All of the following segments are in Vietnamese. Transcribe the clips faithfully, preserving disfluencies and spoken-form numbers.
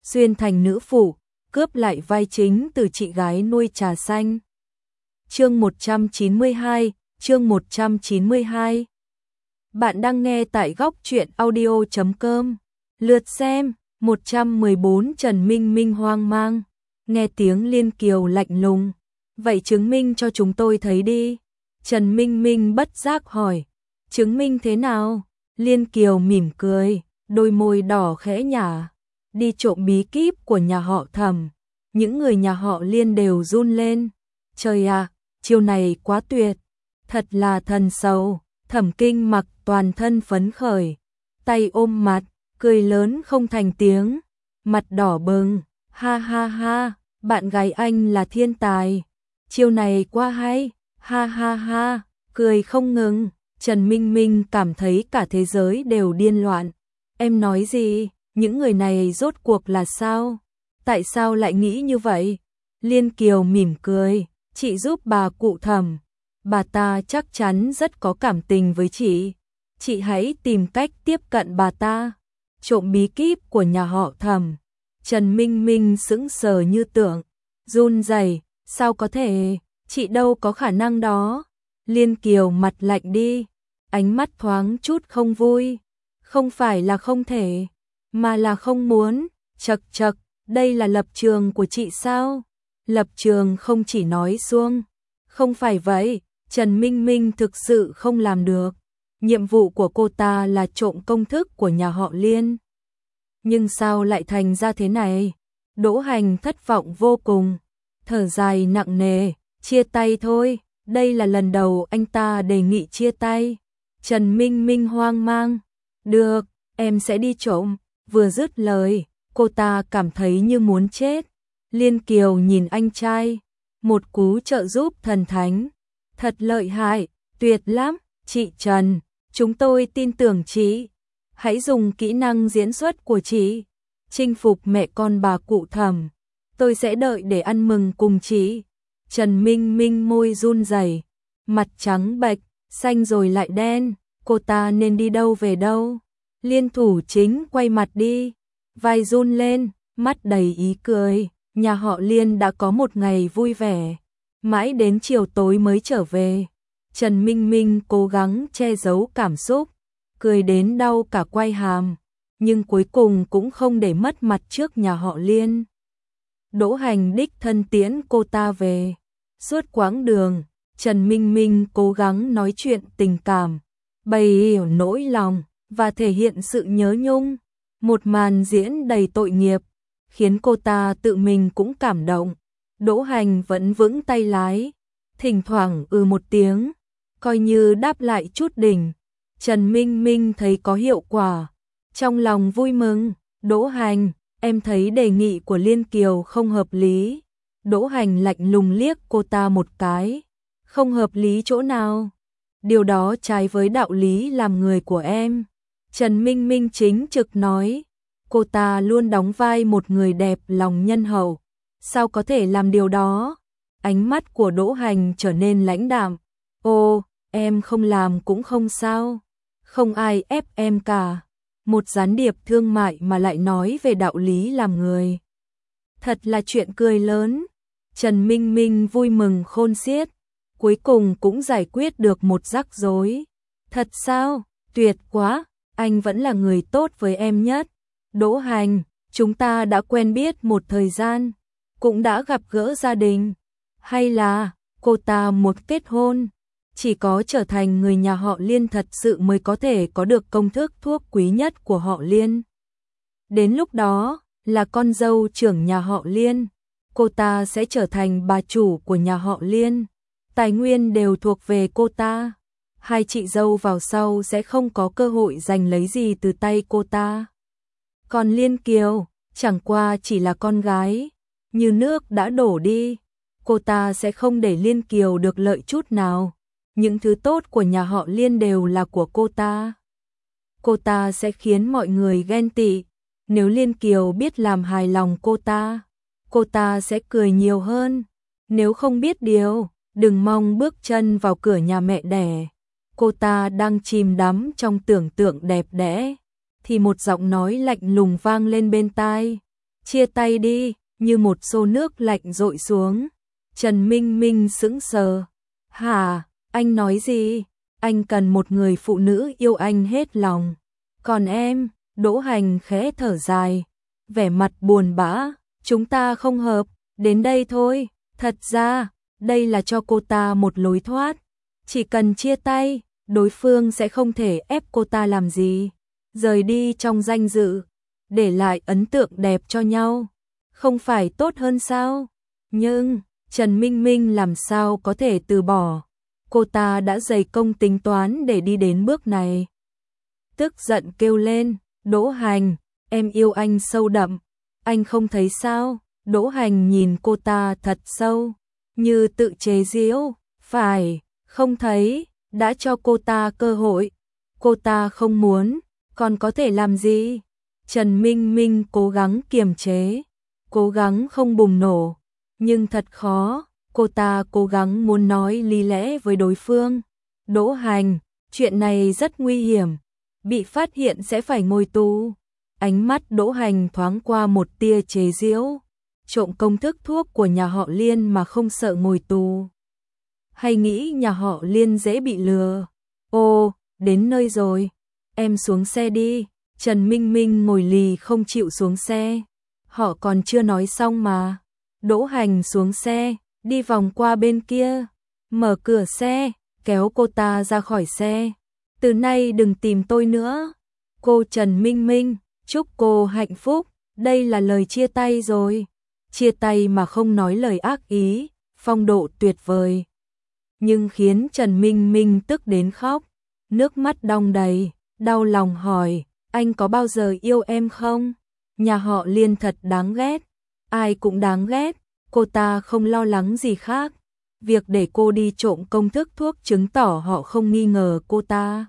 xuyên thành nữ phụ, cướp lại vai chính từ chị gái nuôi trà xanh. Chương một trăm chín mươi hai, chương một trăm chín mươi hai. Bạn đang nghe tại góc truyện audio chấm com. Lượt xem một trăm mười bốn. Trần Minh Minh hoang mang, nghe tiếng Liên Kiều lạnh lùng. Vậy chứng minh cho chúng tôi thấy đi. Trần Minh Minh bất giác hỏi. Chứng minh thế nào? Liên Kiều mỉm cười, đôi môi đỏ khẽ nhả. Đi trộm bí kíp của nhà họ Thẩm. Những người nhà họ Liên đều run lên. Trời ạ, chiêu này quá tuyệt. Thật là thần sầu. Thẩm Kinh Mặc toàn thân phấn khởi, tay ôm mặt, cười lớn không thành tiếng, mặt đỏ bừng. Ha ha ha, bạn gái anh là thiên tài. Chiêu này quá hay. Ha ha ha, cười không ngừng. Trần Minh Minh cảm thấy cả thế giới đều điên loạn. Em nói gì? Những người này rốt cuộc là sao? Tại sao lại nghĩ như vậy? Liên Kiều mỉm cười, chị giúp bà cụ Thẩm. Bà ta chắc chắn rất có cảm tình với chị. Chị hãy tìm cách tiếp cận bà ta. Trộm bí kíp của nhà họ Thẩm. Trần Minh Minh sững sờ như tượng, run rẩy, sao có thể, chị đâu có khả năng đó. Liên Kiều mặt lạnh đi, ánh mắt thoáng chút không vui. Không phải là không thể, mà là không muốn. Chậc chậc, đây là lập trường của chị sao? Lập trường không chỉ nói suông. Không phải vậy, Trần Minh Minh thực sự không làm được. Nhiệm vụ của cô ta là trộm công thức của nhà họ Liên. Nhưng sao lại thành ra thế này? Đỗ Hành thất vọng vô cùng, thở dài nặng nề, chia tay thôi. Đây là lần đầu anh ta đề nghị chia tay. Trần Minh Minh hoang mang. Được, em sẽ đi trộm. Vừa dứt lời, cô ta cảm thấy như muốn chết. Liên Kiều nhìn anh trai, một cú trợ giúp thần thánh. Thật lợi hại, tuyệt lắm, chị Trần, chúng tôi tin tưởng chị. Hãy dùng kỹ năng diễn xuất của chị, chinh phục mẹ con bà cụ Thẩm. Tôi sẽ đợi để ăn mừng cùng chị. Trần Minh Minh môi run rẩy, mặt trắng bệch, xanh rồi lại đen. Cô ta nên đi đâu về đâu? Liên thủ chính quay mặt đi, vai run lên, mắt đầy ý cười. Nhà họ Liên đã có một ngày vui vẻ, mãi đến chiều tối mới trở về. Trần Minh Minh cố gắng che giấu cảm xúc, cười đến đau cả quai hàm, nhưng cuối cùng cũng không để mất mặt trước nhà họ Liên. Đỗ Hành đích thân tiễn cô ta về. Suốt quãng đường, Trần Minh Minh cố gắng nói chuyện tình cảm, bày hiểu nỗi lòng và thể hiện sự nhớ nhung. Một màn diễn đầy tội nghiệp, khiến cô ta tự mình cũng cảm động. Đỗ Hành vẫn vững tay lái, thỉnh thoảng ừ một tiếng, coi như đáp lại chút đỉnh. Trần Minh Minh thấy có hiệu quả, trong lòng vui mừng. Đỗ Hành, em thấy đề nghị của Liên Kiều không hợp lý. Đỗ Hành lạnh lùng liếc cô ta một cái. Không hợp lý chỗ nào? Điều đó trái với đạo lý làm người của em. Trần Minh Minh chính trực nói. Cô ta luôn đóng vai một người đẹp lòng nhân hậu, sao có thể làm điều đó? Ánh mắt của Đỗ Hành trở nên lãnh đạm. Ô, em không làm cũng không sao. Không ai ép em cả. Một gián điệp thương mại mà lại nói về đạo lý làm người. Thật là chuyện cười lớn. Trần Minh Minh vui mừng khôn xiết, cuối cùng cũng giải quyết được một rắc rối. Thật sao? Tuyệt quá, anh vẫn là người tốt với em nhất. Đỗ Hành, chúng ta đã quen biết một thời gian, cũng đã gặp gỡ gia đình. Hay là cô ta muốn kết hôn? Chỉ có trở thành người nhà họ Liên thật sự mới có thể có được công thức thuốc quý nhất của họ Liên. Đến lúc đó, là con dâu trưởng nhà họ Liên, cô ta sẽ trở thành bà chủ của nhà họ Liên. Tài nguyên đều thuộc về cô ta. Hai chị dâu vào sau sẽ không có cơ hội giành lấy gì từ tay cô ta. Còn Liên Kiều, chẳng qua chỉ là con gái, như nước đã đổ đi. Cô ta sẽ không để Liên Kiều được lợi chút nào. Những thứ tốt của nhà họ Liên đều là của cô ta. Cô ta sẽ khiến mọi người ghen tị. Nếu Liên Kiều biết làm hài lòng cô ta, cô ta sẽ cười nhiều hơn. Nếu không biết điều, đừng mong bước chân vào cửa nhà mẹ đẻ. Cô ta đang chìm đắm trong tưởng tượng đẹp đẽ, thì một giọng nói lạnh lùng vang lên bên tai. chia tay đi, như một xô nước lạnh dội xuống. Trần Minh Minh sững sờ. Hả, anh nói gì? Anh cần một người phụ nữ yêu anh hết lòng. Còn em, Đỗ Hành khẽ thở dài, vẻ mặt buồn bã, chúng ta không hợp, đến đây thôi. Thật ra, đây là cho cô ta một lối thoát. Chỉ cần chia tay, đối phương sẽ không thể ép cô ta làm gì. Rời đi trong danh dự, để lại ấn tượng đẹp cho nhau. Không phải tốt hơn sao? Nhưng, Trần Minh Minh làm sao có thể từ bỏ. Cô ta đã dày công tính toán để đi đến bước này. Tức giận kêu lên, Đỗ Hành, em yêu anh sâu đậm. Anh không thấy sao? Đỗ Hành nhìn cô ta thật sâu, như tự chế giễu. Phải, không thấy, đã cho cô ta cơ hội. Cô ta không muốn, còn có thể làm gì? Trần Minh Minh cố gắng kiềm chế, cố gắng không bùng nổ, nhưng thật khó. Cô ta cố gắng muốn nói lý lẽ với đối phương. Đỗ Hành, chuyện này rất nguy hiểm, bị phát hiện sẽ phải ngồi tù. Ánh mắt Đỗ Hành thoáng qua một tia chế giễu. Trộm công thức thuốc của nhà họ Liên mà không sợ ngồi tù? Hay nghĩ nhà họ Liên dễ bị lừa? Ô, đến nơi rồi, em xuống xe đi. Trần Minh Minh ngồi lì không chịu xuống xe. Họ còn chưa nói xong mà. Đỗ Hành xuống xe, đi vòng qua bên kia, mở cửa xe, kéo cô ta ra khỏi xe. Từ nay đừng tìm tôi nữa. Cô Trần Minh Minh, chúc cô hạnh phúc. Đây là lời chia tay rồi. Chia tay mà không nói lời ác ý, phong độ tuyệt vời. Nhưng khiến Trần Minh Minh tức đến khóc, nước mắt đong đầy, đau lòng hỏi, anh có bao giờ yêu em không? Nhà họ Liên thật đáng ghét, ai cũng đáng ghét. Cô ta không lo lắng gì khác. Việc để cô đi trộm công thức thuốc chứng tỏ họ không nghi ngờ cô ta.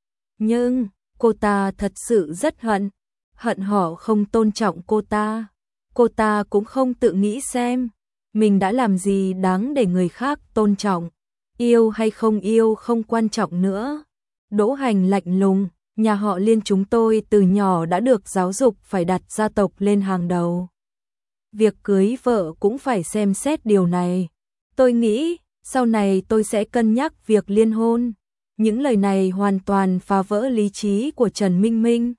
Nhưng, cô ta thật sự rất hận. Hận họ không tôn trọng cô ta. Cô ta cũng không tự nghĩ xem mình đã làm gì đáng để người khác tôn trọng. Yêu hay không yêu không quan trọng nữa. Đỗ Hành lạnh lùng, nhà họ Liên chúng tôi từ nhỏ đã được giáo dục phải đặt gia tộc lên hàng đầu. Việc cưới vợ cũng phải xem xét điều này. Tôi nghĩ, sau này tôi sẽ cân nhắc việc liên hôn. Những lời này hoàn toàn phá vỡ lý trí của Trần Minh Minh.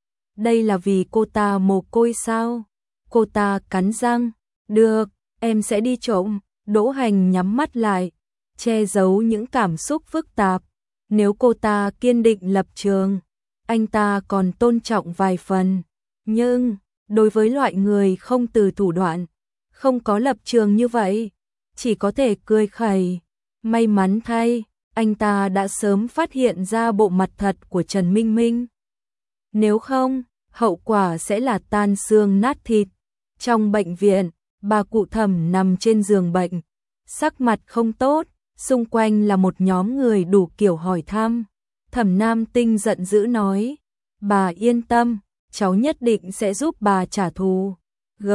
Đây là vì cô ta mồ côi sao? Cô ta cắn răng, được, em sẽ đi trộm. Đỗ Hành nhắm mắt lại, che giấu những cảm xúc phức tạp. Nếu cô ta kiên định lập trường, anh ta còn tôn trọng vài phần. Nhưng, đối với loại người không từ thủ đoạn, không có lập trường như vậy, chỉ có thể cười khẩy. May mắn thay, anh ta đã sớm phát hiện ra bộ mặt thật của Trần Minh Minh. Nếu không, hậu quả sẽ là tan xương nát thịt. Trong bệnh viện, bà cụ Thẩm nằm trên giường bệnh, sắc mặt không tốt, xung quanh là một nhóm người đủ kiểu hỏi thăm. Thẩm Nam Tinh giận dữ nói, bà yên tâm, cháu nhất định sẽ giúp bà trả thù. G,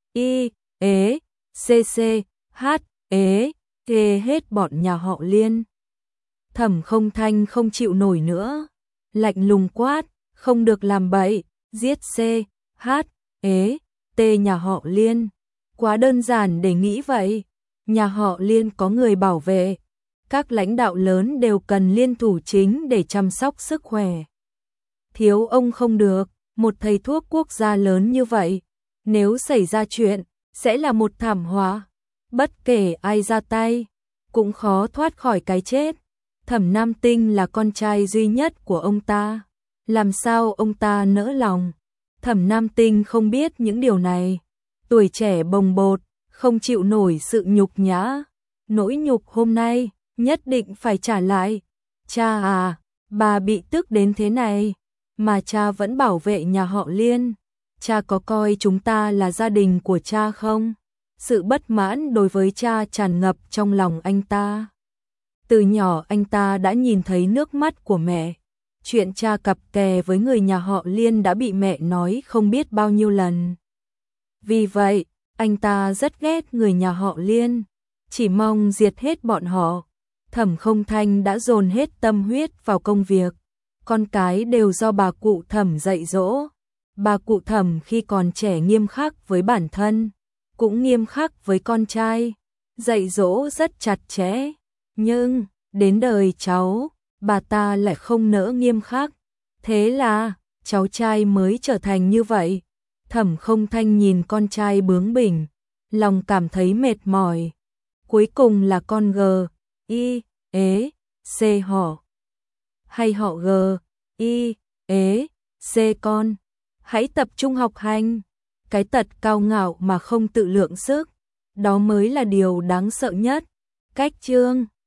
I, ế, C, C, H, ế, kê hết bọn nhà họ Liên. Thẩm Không Thanh không chịu nổi nữa, lạnh lùng quát, không được làm bậy, giết C, H, ế, T nhà họ Liên. Quá đơn giản để nghĩ vậy. Nhà họ Liên có người bảo vệ, các lãnh đạo lớn đều cần liên thủ chính để chăm sóc sức khỏe. Thiếu ông không được, một thầy thuốc quốc gia lớn như vậy, nếu xảy ra chuyện, sẽ là một thảm họa. Bất kể ai ra tay, cũng khó thoát khỏi cái chết. Thẩm Nam Tinh là con trai duy nhất của ông ta, làm sao ông ta nỡ lòng. Thẩm Nam Tinh không biết những điều này, tuổi trẻ bồng bột, không chịu nổi sự nhục nhã. Nỗi nhục hôm nay, nhất định phải trả lại. Cha à, bà bị tức đến thế này, mà cha vẫn bảo vệ nhà họ Liên. Cha có coi chúng ta là gia đình của cha không? Sự bất mãn đối với cha tràn ngập trong lòng anh ta. Từ nhỏ anh ta đã nhìn thấy nước mắt của mẹ. Chuyện cha cặp kè với người nhà họ Liên đã bị mẹ nói không biết bao nhiêu lần. Vì vậy, anh ta rất ghét người nhà họ Liên, chỉ mong diệt hết bọn họ. Thẩm Không Thanh đã dồn hết tâm huyết vào công việc, con cái đều do bà cụ Thẩm dạy dỗ. Bà cụ Thẩm khi còn trẻ nghiêm khắc với bản thân, cũng nghiêm khắc với con trai, dạy dỗ rất chặt chẽ, nhưng đến đời cháu, bà ta lại không nỡ nghiêm khắc. Thế là cháu trai mới trở thành như vậy. Thẩm Không Thanh nhìn con trai bướng bỉnh, lòng cảm thấy mệt mỏi. Cuối cùng là con G, I, ế, C họ. Hay họ G, I, ế, C con. Hãy tập trung học hành. Cái tật cao ngạo mà không tự lượng sức, đó mới là điều đáng sợ nhất. Cách chương